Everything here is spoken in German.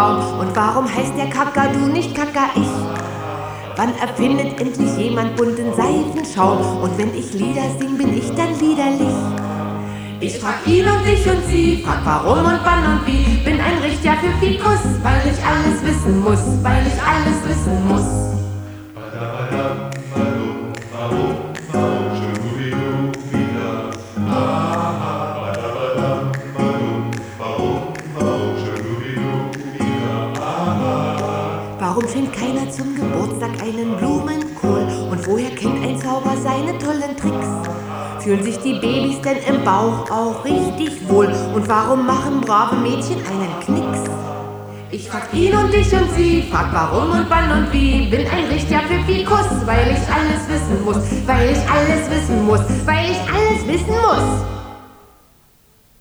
Baum. Und warum heißt der Kakadu nicht Kaka-Ich? Wann erfindet endlich jemand bunten Seifenschaum? Und wenn ich Lieder sing, bin ich dann liederlich? Ich frag ihn und dich und sie, frag warum und wann und wie. Bin ein richtiger Pfiffikus, weil ich alles wissen muss, weil ich alles wissen muss. Warum schenkt keiner zum Geburtstag einen Blumenkohl? Und woher kennt ein Zauber seine tollen Tricks? Fühlen sich die Babys denn im Bauch auch richtig wohl? Und warum machen brave Mädchen einen Knicks? Ich frag ihn und dich und sie, frag warum und wann und wie. Bin ein richtiger Pfiffikus, weil ich alles wissen muss, weil ich alles wissen muss,